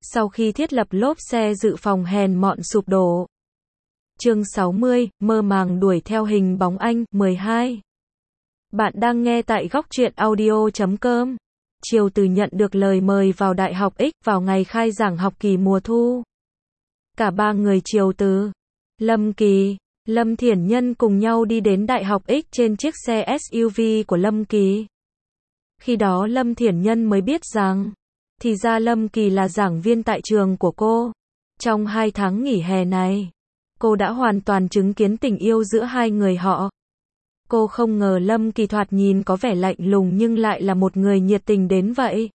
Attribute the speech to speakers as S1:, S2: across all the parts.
S1: Sau khi thiết lập lốp xe dự phòng hèn mọn sụp đổ. Chương 60, mơ màng đuổi theo hình bóng anh, 12. Bạn đang nghe tại góc truyện audio.com. Triều Từ nhận được lời mời vào Đại học X vào ngày khai giảng học kỳ mùa thu. Cả ba người Triều Từ, Lâm Kỳ, Lâm Thiển Nhân cùng nhau đi đến Đại học X trên chiếc xe SUV của Lâm Kỳ. Khi đó Lâm Thiển Nhân mới biết rằng, thì ra Lâm Kỳ là giảng viên tại trường của cô. Trong 2 tháng nghỉ hè này, cô đã hoàn toàn chứng kiến tình yêu giữa hai người họ. Cô không ngờ Lâm Kỳ thoạt nhìn có vẻ lạnh lùng nhưng lại là một người nhiệt tình đến vậy.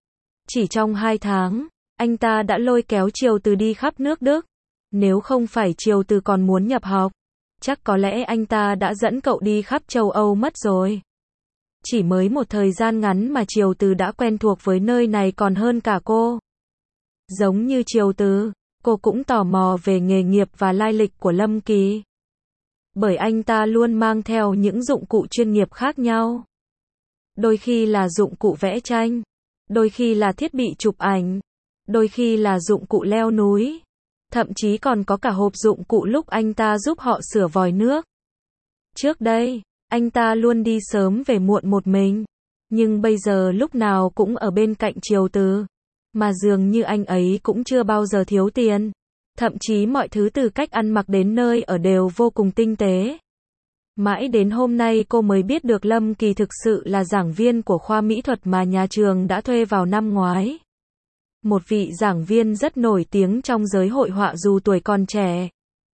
S1: Chỉ trong 2 tháng, anh ta đã lôi kéo Triều Từ đi khắp nước Đức. Nếu không phải Triều Từ còn muốn nhập học, chắc có lẽ anh ta đã dẫn cậu đi khắp châu Âu mất rồi. Chỉ mới một thời gian ngắn mà Triều Từ đã quen thuộc với nơi này còn hơn cả cô. Giống như Triều Từ, cô cũng tò mò về nghề nghiệp và lai lịch của Lâm Kỳ. Bởi anh ta luôn mang theo những dụng cụ chuyên nghiệp khác nhau. Đôi khi là dụng cụ vẽ tranh, đôi khi là thiết bị chụp ảnh, đôi khi là dụng cụ leo núi. Thậm chí còn có cả hộp dụng cụ lúc anh ta giúp họ sửa vòi nước. Trước đây, anh ta luôn đi sớm về muộn một mình. Nhưng bây giờ lúc nào cũng ở bên cạnh Triều Từ. Mà dường như anh ấy cũng chưa bao giờ thiếu tiền. Thậm chí mọi thứ từ cách ăn mặc đến nơi ở đều vô cùng tinh tế. Mãi đến hôm nay cô mới biết được Lâm Kỳ thực sự là giảng viên của khoa mỹ thuật mà nhà trường đã thuê vào năm ngoái. Một vị giảng viên rất nổi tiếng trong giới hội họa dù tuổi còn trẻ.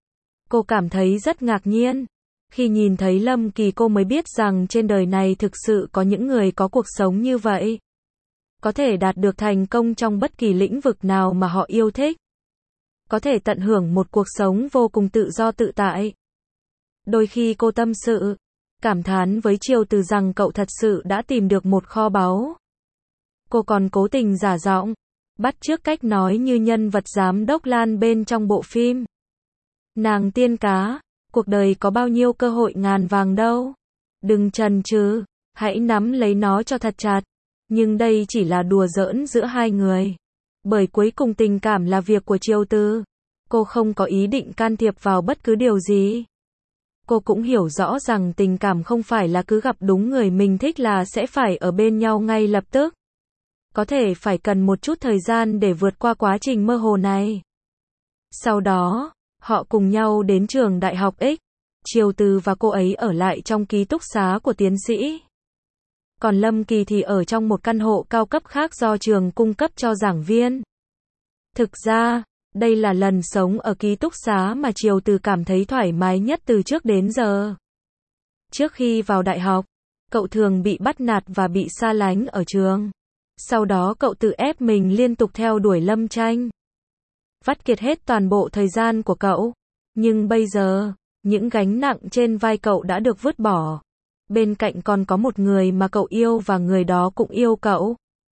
S1: Cô cảm thấy rất ngạc nhiên. Khi nhìn thấy Lâm Kỳ cô mới biết rằng trên đời này thực sự có những người có cuộc sống như vậy. Có thể đạt được thành công trong bất kỳ lĩnh vực nào mà họ yêu thích. Có thể tận hưởng một cuộc sống vô cùng tự do tự tại. Đôi khi cô tâm sự, cảm thán với Triều Từ rằng cậu thật sự đã tìm được một kho báu. Cô còn cố tình giả giọng, bắt chước cách nói như nhân vật giám đốc Lan bên trong bộ phim. Nàng tiên cá, cuộc đời có bao nhiêu cơ hội ngàn vàng đâu. Đừng chần chừ, hãy nắm lấy nó cho thật chặt. Nhưng đây chỉ là đùa giỡn giữa hai người. Bởi cuối cùng tình cảm là việc của Triều Từ. Cô không có ý định can thiệp vào bất cứ điều gì. Cô cũng hiểu rõ rằng tình cảm không phải là cứ gặp đúng người mình thích là sẽ phải ở bên nhau ngay lập tức. Có thể phải cần một chút thời gian để vượt qua quá trình mơ hồ này. Sau đó, họ cùng nhau đến trường Đại học X. Triều Từ và cô ấy ở lại trong ký túc xá của tiến sĩ. Còn Lâm Kỳ thì ở trong một căn hộ cao cấp khác do trường cung cấp cho giảng viên. Thực ra, đây là lần sống ở ký túc xá mà Triều Từ cảm thấy thoải mái nhất từ trước đến giờ. Trước khi vào đại học, cậu thường bị bắt nạt và bị xa lánh ở trường. Sau đó cậu tự ép mình liên tục theo đuổi Lâm Tranh. Vắt kiệt hết toàn bộ thời gian của cậu. Nhưng bây giờ, những gánh nặng trên vai cậu đã được vứt bỏ. Bên cạnh còn có một người mà cậu yêu và người đó cũng yêu cậu.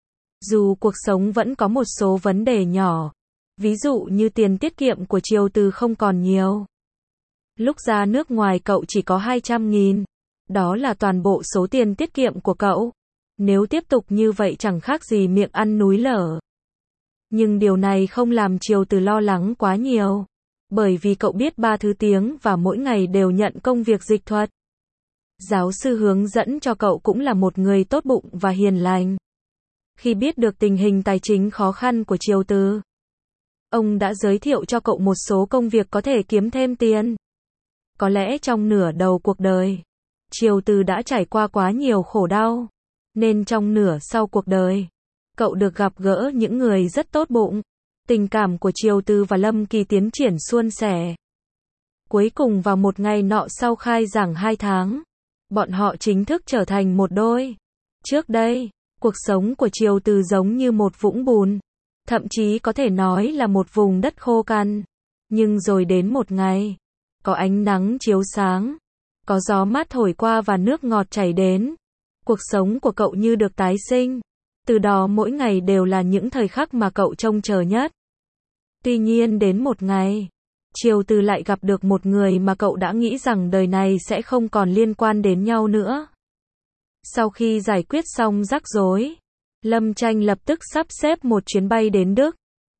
S1: Dù cuộc sống vẫn có một số vấn đề nhỏ. Ví dụ như tiền tiết kiệm của Triều Từ không còn nhiều. Lúc ra nước ngoài cậu chỉ có 200.000. Đó là toàn bộ số tiền tiết kiệm của cậu. Nếu tiếp tục như vậy chẳng khác gì miệng ăn núi lở. Nhưng điều này không làm Triều Từ lo lắng quá nhiều. Bởi vì cậu biết 3 thứ tiếng và mỗi ngày đều nhận công việc dịch thuật. Giáo sư hướng dẫn cho cậu cũng là một người tốt bụng và hiền lành. Khi biết được tình hình tài chính khó khăn của Triều Từ, ông đã giới thiệu cho cậu một số công việc có thể kiếm thêm tiền. Có lẽ trong nửa đầu cuộc đời, Triều Từ đã trải qua quá nhiều khổ đau. Nên trong nửa sau cuộc đời, cậu được gặp gỡ những người rất tốt bụng. Tình cảm của Triều Từ và Lâm Kỳ tiến triển suôn sẻ. Cuối cùng vào một ngày nọ sau khai giảng 2 tháng, bọn họ chính thức trở thành một đôi. Trước đây, cuộc sống của Triều Từ giống như một vũng bùn. Thậm chí có thể nói là một vùng đất khô cằn. Nhưng rồi đến một ngày, có ánh nắng chiếu sáng, có gió mát thổi qua và nước ngọt chảy đến. Cuộc sống của cậu như được tái sinh. Từ đó mỗi ngày đều là những thời khắc mà cậu trông chờ nhất. Tuy nhiên đến một ngày, Triều Từ lại gặp được một người mà cậu đã nghĩ rằng đời này sẽ không còn liên quan đến nhau nữa. Sau khi giải quyết xong rắc rối, Lâm Tranh lập tức sắp xếp một chuyến bay đến Đức.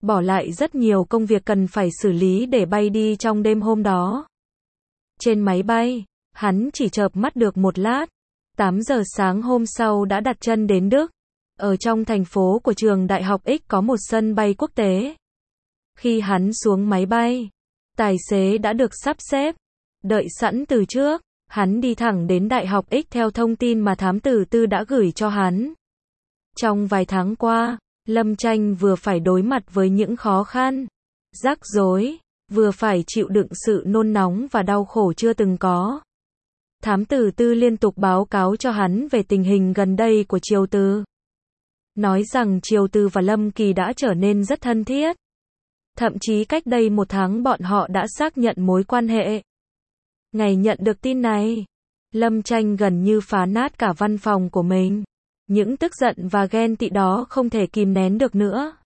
S1: bỏ lại rất nhiều công việc cần phải xử lý để bay đi trong đêm hôm đó. Trên máy bay, hắn chỉ chợp mắt được một lát. 8 giờ sáng hôm sau đã đặt chân đến Đức. Ở trong thành phố của trường đại học X có một sân bay quốc tế. Khi hắn xuống máy bay, tài xế đã được sắp xếp, đợi sẵn từ trước. Hắn đi thẳng đến đại học X theo thông tin mà thám tử Tư đã gửi cho hắn. Trong vài tháng qua, Lâm Tranh vừa phải đối mặt với những khó khăn, rắc rối, vừa phải chịu đựng sự nôn nóng và đau khổ chưa từng có. Thám tử Tư liên tục báo cáo cho hắn về tình hình gần đây của Triều Từ. Nói rằng Triều Từ và Lâm Kỳ đã trở nên rất thân thiết. Thậm chí cách đây 1 tháng bọn họ đã xác nhận mối quan hệ. Ngày nhận được tin này, Lâm Tranh gần như phá nát cả văn phòng của mình. Những tức giận và ghen tị đó không thể kìm nén được nữa.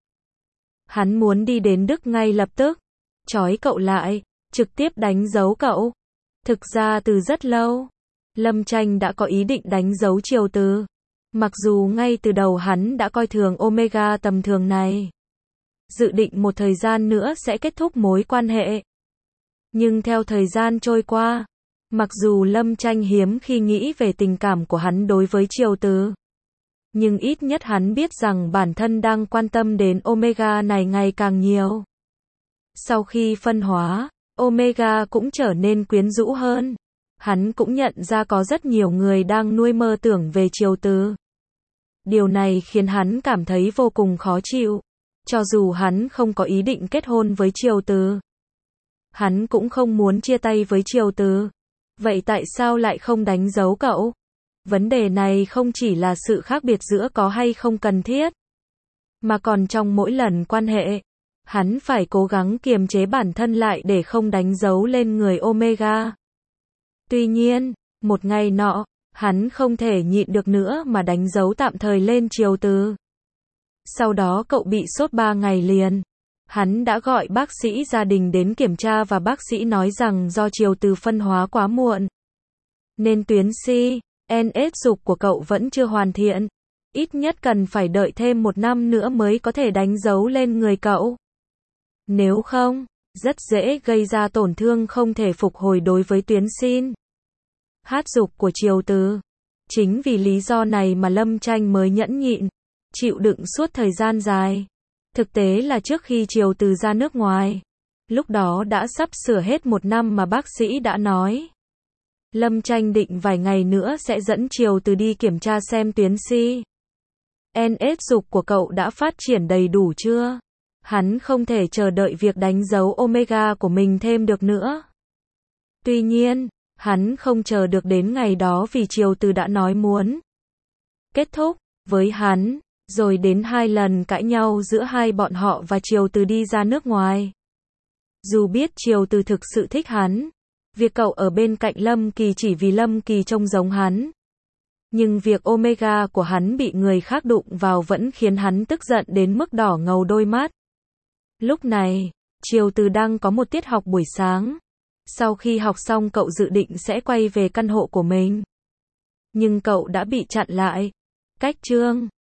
S1: Hắn muốn đi đến Đức ngay lập tức, trói cậu lại, trực tiếp đánh dấu cậu. Thực ra từ rất lâu, Lâm Tranh đã có ý định đánh dấu Triều Từ. Mặc dù ngay từ đầu hắn đã coi thường Omega tầm thường này. Dự định một thời gian nữa sẽ kết thúc mối quan hệ. Nhưng theo thời gian trôi qua, mặc dù Lâm Tranh hiếm khi nghĩ về tình cảm của hắn đối với Triều Từ, nhưng ít nhất hắn biết rằng bản thân đang quan tâm đến Omega này ngày càng nhiều. Sau khi phân hóa, Omega cũng trở nên quyến rũ hơn. Hắn cũng nhận ra có rất nhiều người đang nuôi mơ tưởng về Triều Từ. Điều này khiến hắn cảm thấy vô cùng khó chịu. Cho dù hắn không có ý định kết hôn với Triều Từ, hắn cũng không muốn chia tay với Triều Từ. Vậy tại sao lại không đánh dấu cậu? Vấn đề này không chỉ là sự khác biệt giữa có hay không cần thiết, mà còn trong mỗi lần quan hệ, hắn phải cố gắng kiềm chế bản thân lại để không đánh dấu lên người Omega. Tuy nhiên, một ngày nọ, hắn không thể nhịn được nữa mà đánh dấu tạm thời lên Triều Từ. Sau đó cậu bị sốt 3 ngày liền. Hắn đã gọi bác sĩ gia đình đến kiểm tra và bác sĩ nói rằng do Triều Từ phân hóa quá muộn, nên tuyến CNS dục của cậu vẫn chưa hoàn thiện. Ít nhất cần phải đợi thêm 1 năm nữa mới có thể đánh dấu lên người cậu. Nếu không, rất dễ gây ra tổn thương không thể phục hồi đối với tuyến CNS dục của Triều Từ. Chính vì lý do này mà Lâm Tranh mới nhẫn nhịn, chịu đựng suốt thời gian dài. Thực tế là trước khi Triều Từ ra nước ngoài, lúc đó đã sắp sửa hết 1 năm mà bác sĩ đã nói. Lâm Tranh định vài ngày nữa sẽ dẫn Triều Từ đi kiểm tra xem tuyến CNS dục của cậu đã phát triển đầy đủ chưa. Hắn không thể chờ đợi việc đánh dấu Omega của mình thêm được nữa. Tuy nhiên, hắn không chờ được đến ngày đó vì Triều Từ đã nói muốn kết thúc với hắn, rồi đến 2 lần cãi nhau giữa hai bọn họ và Triều Từ đi ra nước ngoài. Dù biết Triều Từ thực sự thích hắn, việc cậu ở bên cạnh Lâm Kỳ chỉ vì Lâm Kỳ trông giống hắn, nhưng việc Omega của hắn bị người khác đụng vào vẫn khiến hắn tức giận đến mức đỏ ngầu đôi mắt. Lúc này, Triều Từ đang có một tiết học buổi sáng. Sau khi học xong cậu dự định sẽ quay về căn hộ của mình. Nhưng cậu đã bị chặn lại. Cách chương